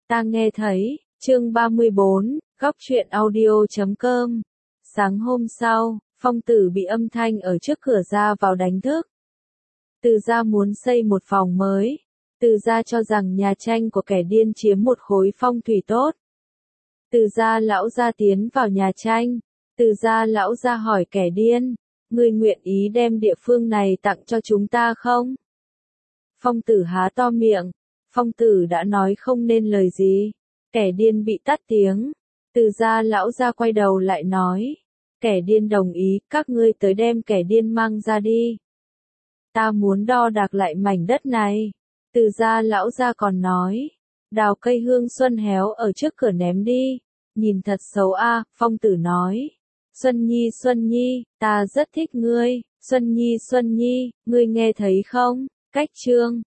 Ta nghe thấy, chương 34, góc truyện audio.com. Sáng hôm sau, Phong Tử bị âm thanh ở trước cửa ra vào đánh thức. Từ gia muốn xây một phòng mới. Từ gia cho rằng nhà tranh của kẻ điên chiếm một khối phong thủy tốt. Từ gia lão gia tiến vào nhà tranh. Từ gia lão gia hỏi kẻ điên, ngươi nguyện ý đem địa phương này tặng cho chúng ta không? Phong Tử há to miệng. Phong Tử đã nói không nên lời gì. Kẻ điên bị tắt tiếng. Từ gia lão gia quay đầu lại nói. Kẻ điên đồng ý, các ngươi tới đem kẻ điên mang ra đi. Ta muốn đo đạc lại mảnh đất này. Từ gia lão gia còn nói. Đào cây hương xuân héo ở trước cửa ném đi. Nhìn thật xấu a. Phong Tử nói. Xuân Nhi, ta rất thích ngươi. Xuân Nhi, ngươi nghe thấy không? Cách chương